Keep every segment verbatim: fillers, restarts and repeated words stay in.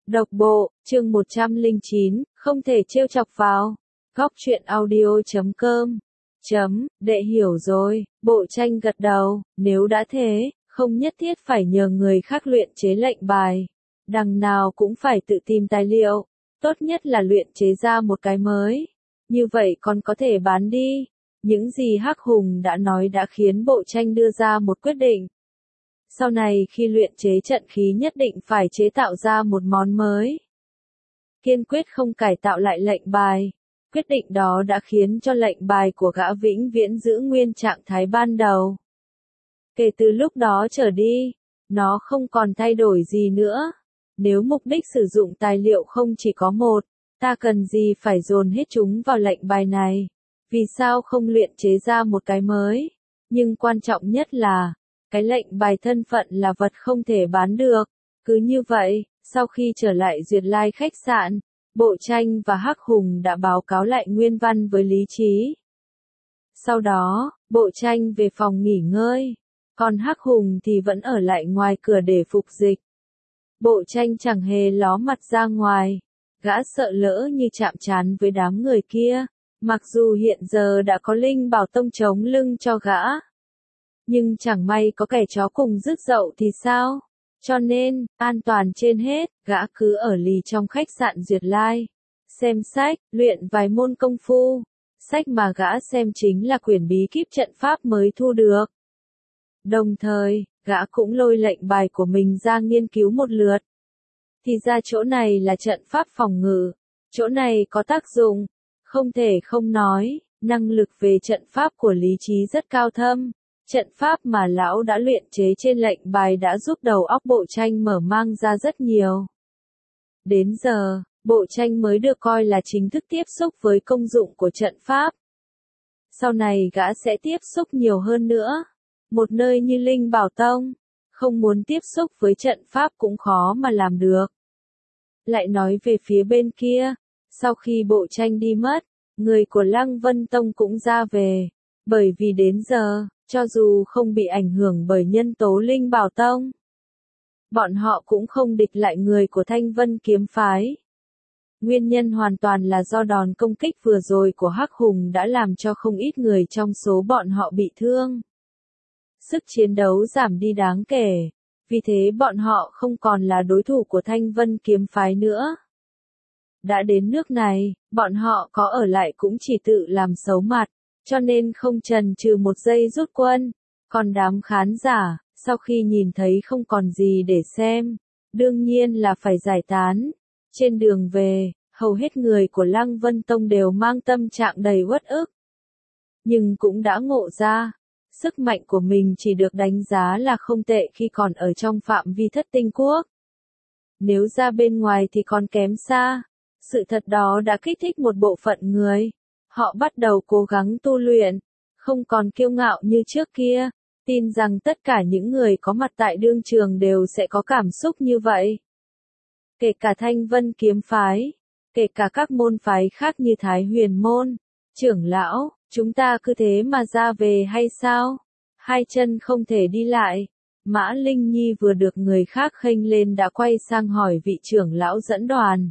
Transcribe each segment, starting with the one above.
Độc bộ, chương một trăm lẻ chín, không thể trêu chọc vào. Góc truyện audio chấm com. Chấm, đệ hiểu rồi, Bộ Tranh gật đầu, nếu đã thế, không nhất thiết phải nhờ người khác luyện chế lệnh bài. Đằng nào cũng phải tự tìm tài liệu, tốt nhất là luyện chế ra một cái mới. Như vậy còn có thể bán đi. Những gì Hắc Hùng đã nói đã khiến Bộ Tranh đưa ra một quyết định. Sau này khi luyện chế trận khí nhất định phải chế tạo ra một món mới. Kiên quyết không cải tạo lại lệnh bài. Quyết định đó đã khiến cho lệnh bài của gã vĩnh viễn giữ nguyên trạng thái ban đầu. Kể từ lúc đó trở đi, nó không còn thay đổi gì nữa. Nếu mục đích sử dụng tài liệu không chỉ có một, ta cần gì phải dồn hết chúng vào lệnh bài này? Vì sao không luyện chế ra một cái mới? Nhưng quan trọng nhất là, cái lệnh bài thân phận là vật không thể bán được. Cứ như vậy, sau khi trở lại Duyệt Lai khách sạn, Bộ Tranh và Hắc Hùng đã báo cáo lại nguyên văn với lý trí. Sau đó, Bộ Tranh về phòng nghỉ ngơi, còn Hắc Hùng thì vẫn ở lại ngoài cửa để phục dịch. Bộ Tranh chẳng hề ló mặt ra ngoài, gã sợ lỡ như chạm trán với đám người kia, mặc dù hiện giờ đã có Linh Bảo Tông chống lưng cho gã. Nhưng chẳng may có kẻ chó cùng rứt dậu thì sao? Cho nên, an toàn trên hết, gã cứ ở lì trong khách sạn Duyệt Lai. Xem sách, luyện vài môn công phu. Sách mà gã xem chính là quyển bí kíp trận pháp mới thu được. Đồng thời, gã cũng lôi lệnh bài của mình ra nghiên cứu một lượt. Thì ra chỗ này là trận pháp phòng ngự. Chỗ này có tác dụng. Không thể không nói, năng lực về trận pháp của lý trí rất cao thâm. Trận pháp mà lão đã luyện chế trên lệnh bài đã giúp đầu óc Bộ Tranh mở mang ra rất nhiều. Đến giờ, Bộ Tranh mới được coi là chính thức tiếp xúc với công dụng của trận pháp. Sau này gã sẽ tiếp xúc nhiều hơn nữa. Một nơi như Linh Bảo Tông, không muốn tiếp xúc với trận pháp cũng khó mà làm được. Lại nói về phía bên kia, sau khi Bộ Tranh đi mất, người của Lăng Vân Tông cũng ra về, bởi vì đến giờ, cho dù không bị ảnh hưởng bởi nhân tố Linh Bảo Tông, bọn họ cũng không địch lại người của Thanh Vân Kiếm Phái. Nguyên nhân hoàn toàn là do đòn công kích vừa rồi của Hắc Hùng đã làm cho không ít người trong số bọn họ bị thương. Sức chiến đấu giảm đi đáng kể, vì thế bọn họ không còn là đối thủ của Thanh Vân Kiếm Phái nữa. Đã đến nước này, bọn họ có ở lại cũng chỉ tự làm xấu mặt, cho nên không chần chừ một giây rút quân. Còn đám khán giả, sau khi nhìn thấy không còn gì để xem, đương nhiên là phải giải tán. Trên đường về, hầu hết người của Lăng Vân Tông đều mang tâm trạng đầy uất ức. Nhưng cũng đã ngộ ra, sức mạnh của mình chỉ được đánh giá là không tệ khi còn ở trong phạm vi Thất Tinh Quốc. Nếu ra bên ngoài thì còn kém xa. Sự thật đó đã kích thích một bộ phận người. Họ bắt đầu cố gắng tu luyện, không còn kiêu ngạo như trước kia, tin rằng tất cả những người có mặt tại đương trường đều sẽ có cảm xúc như vậy. Kể cả Thanh Vân Kiếm Phái, kể cả các môn phái khác như Thái Huyền Môn, trưởng lão, chúng ta cứ thế mà ra về hay sao? Hai chân không thể đi lại. Mã Linh Nhi vừa được người khác khênh lên đã quay sang hỏi vị trưởng lão dẫn đoàn.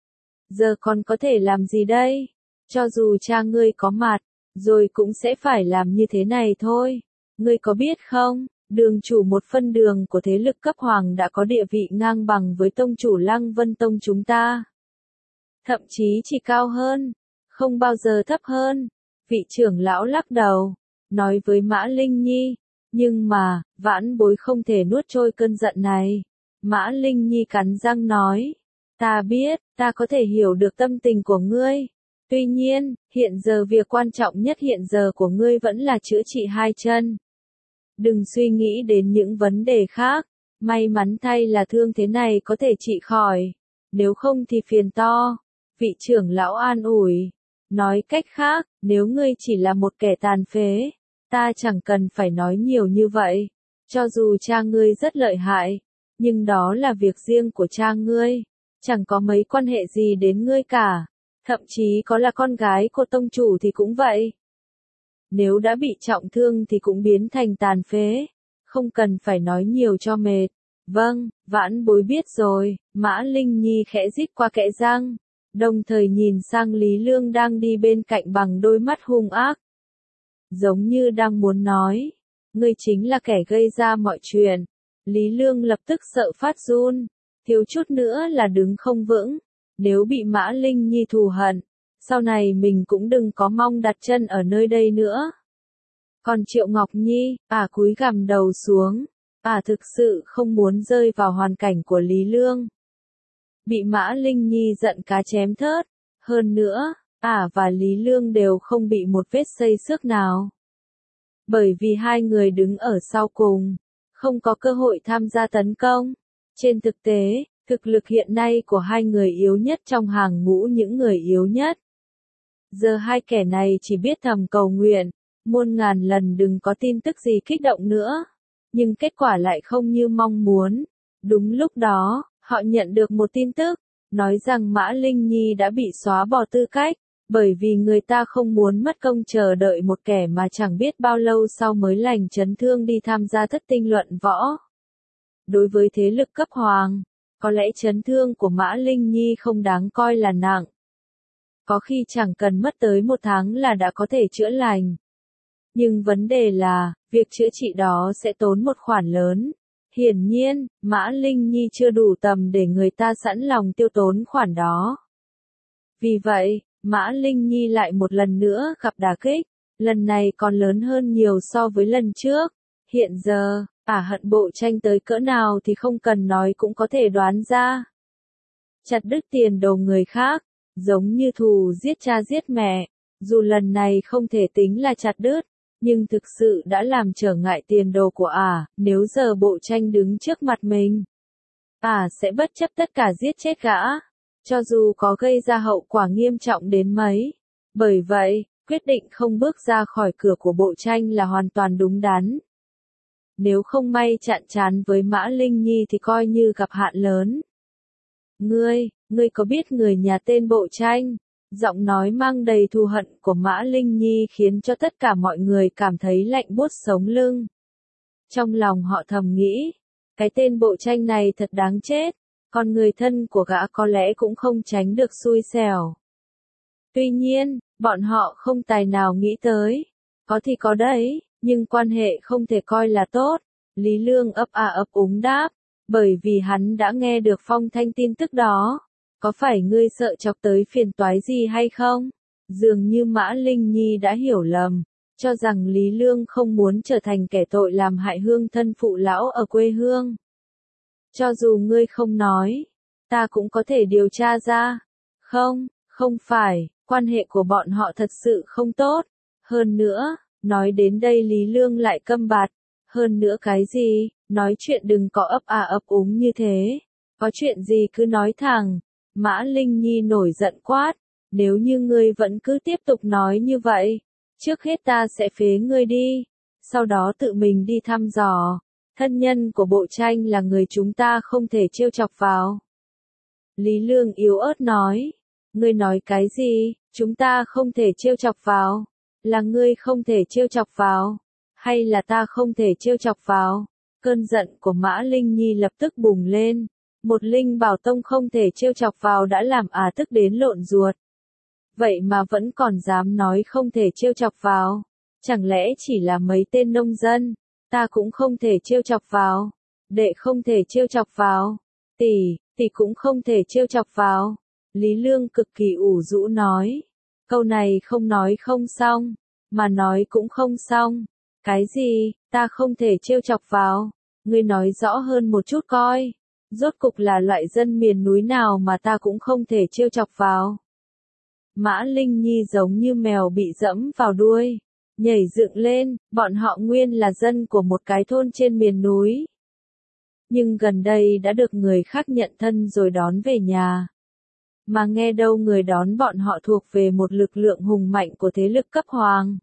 Giờ con có thể làm gì đây? Cho dù cha ngươi có mặt, rồi cũng sẽ phải làm như thế này thôi. Ngươi có biết không, đường chủ một phân đường của thế lực cấp hoàng đã có địa vị ngang bằng với tông chủ Lăng Vân Tông chúng ta. Thậm chí chỉ cao hơn, không bao giờ thấp hơn. Vị trưởng lão lắc đầu, nói với Mã Linh Nhi. Nhưng mà, vãn bối không thể nuốt trôi cơn giận này. Mã Linh Nhi cắn răng nói. Ta biết, ta có thể hiểu được tâm tình của ngươi. Tuy nhiên, hiện giờ việc quan trọng nhất hiện giờ của ngươi vẫn là chữa trị hai chân. Đừng suy nghĩ đến những vấn đề khác. May mắn thay là thương thế này có thể trị khỏi. Nếu không thì phiền to. Vị trưởng lão an ủi. Nói cách khác, nếu ngươi chỉ là một kẻ tàn phế, ta chẳng cần phải nói nhiều như vậy. Cho dù cha ngươi rất lợi hại, nhưng đó là việc riêng của cha ngươi. Chẳng có mấy quan hệ gì đến ngươi cả. Thậm chí có là con gái của tông chủ thì cũng vậy. Nếu đã bị trọng thương thì cũng biến thành tàn phế. Không cần phải nói nhiều cho mệt. Vâng, vãn bối biết rồi, Mã Linh Nhi khẽ rít qua kẽ răng, đồng thời nhìn sang Lý Lương đang đi bên cạnh bằng đôi mắt hung ác. Giống như đang muốn nói, ngươi chính là kẻ gây ra mọi chuyện. Lý Lương lập tức sợ phát run, thiếu chút nữa là đứng không vững. Nếu bị Mã Linh Nhi thù hận, sau này mình cũng đừng có mong đặt chân ở nơi đây nữa. Còn Triệu Ngọc Nhi, ả cúi gằm đầu xuống, ả thực sự không muốn rơi vào hoàn cảnh của Lý Lương. Bị Mã Linh Nhi giận cá chém thớt, hơn nữa, ả và Lý Lương đều không bị một vết xây xước nào. Bởi vì hai người đứng ở sau cùng, không có cơ hội tham gia tấn công. Trên thực tế, thực lực hiện nay của hai người yếu nhất trong hàng ngũ những người yếu nhất. Giờ hai kẻ này chỉ biết thầm cầu nguyện, muôn ngàn lần đừng có tin tức gì kích động nữa. Nhưng kết quả lại không như mong muốn. Đúng lúc đó, họ nhận được một tin tức, nói rằng Mã Linh Nhi đã bị xóa bỏ tư cách, bởi vì người ta không muốn mất công chờ đợi một kẻ mà chẳng biết bao lâu sau mới lành chấn thương đi tham gia thất tinh luận võ. Đối với thế lực cấp hoàng, có lẽ chấn thương của Mã Linh Nhi không đáng coi là nặng. Có khi chẳng cần mất tới một tháng là đã có thể chữa lành. Nhưng vấn đề là, việc chữa trị đó sẽ tốn một khoản lớn. Hiển nhiên, Mã Linh Nhi chưa đủ tầm để người ta sẵn lòng tiêu tốn khoản đó. Vì vậy, Mã Linh Nhi lại một lần nữa gặp đả kích, lần này còn lớn hơn nhiều so với lần trước. Hiện giờ, ả hận Bộ Tranh tới cỡ nào thì không cần nói cũng có thể đoán ra. Chặt đứt tiền đồ người khác, giống như thù giết cha giết mẹ, dù lần này không thể tính là chặt đứt, nhưng thực sự đã làm trở ngại tiền đồ của ả. Nếu giờ Bộ Tranh đứng trước mặt mình, ả sẽ bất chấp tất cả giết chết gã, cho dù có gây ra hậu quả nghiêm trọng đến mấy. Bởi vậy, quyết định không bước ra khỏi cửa của Bộ Tranh là hoàn toàn đúng đắn. Nếu không may chạm trán với Mã Linh Nhi thì coi như gặp hạn lớn. Ngươi, ngươi có biết người nhà tên Bộ Tranh? Giọng nói mang đầy thù hận của Mã Linh Nhi khiến cho tất cả mọi người cảm thấy lạnh buốt sống lưng. Trong lòng họ thầm nghĩ, cái tên Bộ Tranh này thật đáng chết, còn người thân của gã có lẽ cũng không tránh được xui xẻo. Tuy nhiên, bọn họ không tài nào nghĩ tới, có thì có đấy, nhưng quan hệ không thể coi là tốt. Lý Lương ấp a ấp úng đáp, bởi vì hắn đã nghe được phong thanh tin tức đó. Có phải ngươi sợ chọc tới phiền toái gì hay không? Dường như Mã Linh Nhi đã hiểu lầm, cho rằng Lý Lương không muốn trở thành kẻ tội làm hại hương thân phụ lão ở quê hương. Cho dù ngươi không nói, ta cũng có thể điều tra ra. Không, không phải, quan hệ của bọn họ thật sự không tốt. Hơn nữa, nói đến đây Lý Lương lại câm bặt. Hơn nữa cái gì, nói chuyện đừng có ấp à ấp úng như thế. Có chuyện gì cứ nói thẳng. Mã Linh Nhi nổi giận quát, nếu như ngươi vẫn cứ tiếp tục nói như vậy, trước hết ta sẽ phế ngươi đi, sau đó tự mình đi thăm dò. Thân nhân của Bộ Tranh là người chúng ta không thể trêu chọc vào. Lý Lương yếu ớt nói, ngươi nói cái gì, chúng ta không thể trêu chọc vào, là ngươi không thể trêu chọc vào, hay là ta không thể trêu chọc vào? Cơn giận của Mã Linh Nhi lập tức bùng lên. Một linh bảo tông không thể trêu chọc vào đã làm ả tức đến lộn ruột. Vậy mà vẫn còn dám nói không thể trêu chọc vào. Chẳng lẽ chỉ là mấy tên nông dân, ta cũng không thể trêu chọc vào. Đệ không thể trêu chọc vào. Tỷ, tỷ cũng không thể trêu chọc vào. Lý Lương cực kỳ ủ rũ nói. Câu này không nói không xong, mà nói cũng không xong. Cái gì, ta không thể trêu chọc vào? Ngươi nói rõ hơn một chút coi. Rốt cục là loại dân miền núi nào mà ta cũng không thể trêu chọc vào. Mã Linh Nhi giống như mèo bị dẫm vào đuôi, nhảy dựng lên, bọn họ nguyên là dân của một cái thôn trên miền núi. Nhưng gần đây đã được người khác nhận thân rồi đón về nhà. Mà nghe đâu người đón bọn họ thuộc về một lực lượng hùng mạnh của thế lực cấp hoàng.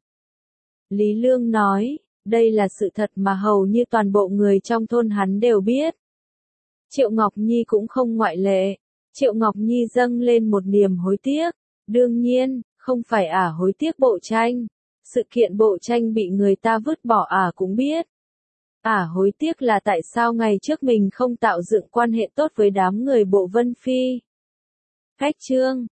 Lý Lương nói, đây là sự thật mà hầu như toàn bộ người trong thôn hắn đều biết. Triệu Ngọc Nhi cũng không ngoại lệ. Triệu Ngọc Nhi dâng lên một niềm hối tiếc. Đương nhiên, không phải ả hối tiếc Bộ Tranh. Sự kiện Bộ Tranh bị người ta vứt bỏ ả cũng biết. Ả hối tiếc là tại sao ngày trước mình không tạo dựng quan hệ tốt với đám người bộ Vân Phi. Cách chương